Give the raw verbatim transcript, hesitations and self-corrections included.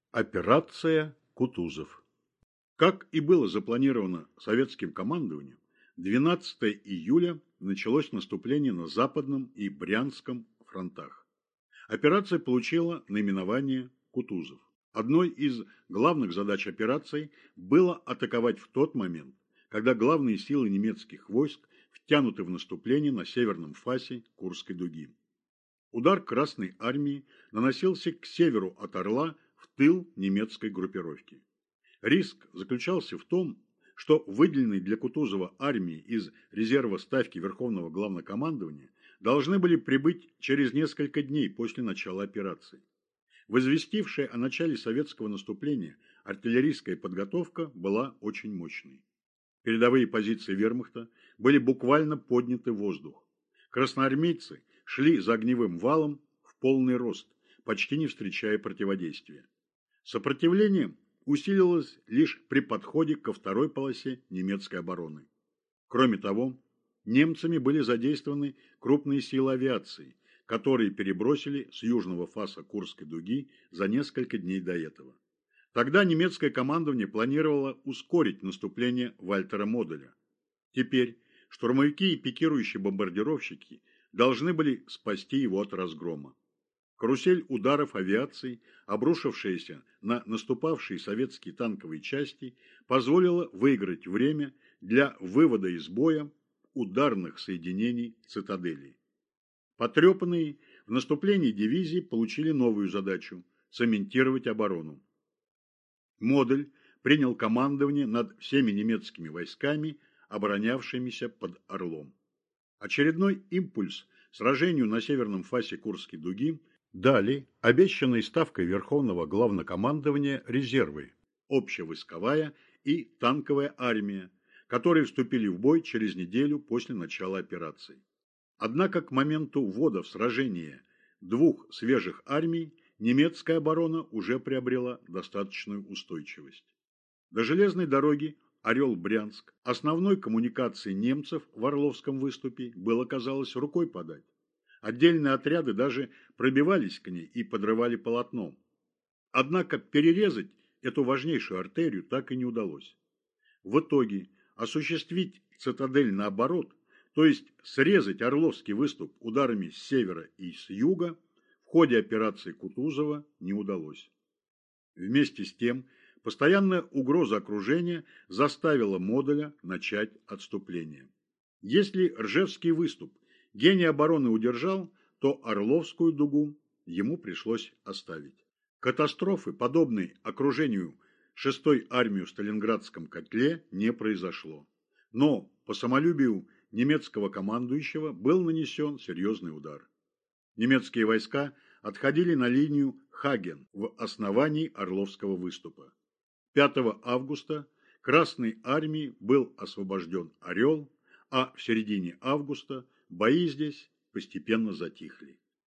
Операция Кутузов. Как и было запланировано советским командованием, двенадцатого июля началось наступление на Западном и Брянском фронтах. Операция получила наименование Кутузов. Одной из главных задач операции было атаковать в тот момент, когда главные силы немецких войск втянуты в наступление на северном фасе Курской дуги. Удар Красной армии наносился к северу от Орла в тыл немецкой группировки. Риск заключался в том, что выделенные для Кутузова армии из резерва ставки Верховного Главнокомандования должны были прибыть через несколько дней после начала операции. Возвестившая о начале советского наступления артиллерийская подготовка была очень мощной. Передовые позиции вермахта были буквально подняты в воздух. Красноармейцы шли за огневым валом в полный рост, почти не встречая противодействия. Сопротивление усилилось лишь при подходе ко второй полосе немецкой обороны. Кроме того, немцами были задействованы крупные силы авиации, которые перебросили с южного фаса Курской дуги за несколько дней до этого. Тогда немецкое командование планировало ускорить наступление Вальтера Моделя. Теперь штурмовики и пикирующие бомбардировщики должны были спасти его от разгрома. Карусель ударов авиации, обрушившаяся на наступавшие советские танковые части, позволила выиграть время для вывода из боя ударных соединений цитадели. Потрепанные в наступлении дивизии получили новую задачу – цементировать оборону. Модель принял командование над всеми немецкими войсками, оборонявшимися под Орлом. Очередной импульс сражению на северном фасе Курской дуги дали обещанной ставкой Верховного Главнокомандования резервы, общевойсковая и танковая армия, которые вступили в бой через неделю после начала операции. Однако к моменту ввода в сражение двух свежих армий немецкая оборона уже приобрела достаточную устойчивость. До железной дороги Орел-Брянск, основной коммуникации немцев в Орловском выступе, было, казалось, рукой подать. Отдельные отряды даже пробивались к ней и подрывали полотно. Однако перерезать эту важнейшую артерию так и не удалось. В итоге осуществить цитадель наоборот, то есть срезать Орловский выступ ударами с севера и с юга, в ходе операции Кутузова не удалось. Вместе с тем, постоянная угроза окружения заставила Моделя начать отступление. Если Ржевский выступ гений обороны удержал, то Орловскую дугу ему пришлось оставить. Катастрофы, подобной окружению шестой армии в Сталинградском котле, не произошло. Но по самолюбию немецкого командующего был нанесен серьезный удар. Немецкие войска отходили на линию Хаген в основании Орловского выступа. пятого августа Красной армии был освобожден Орел, а в середине августа бои здесь постепенно затихли.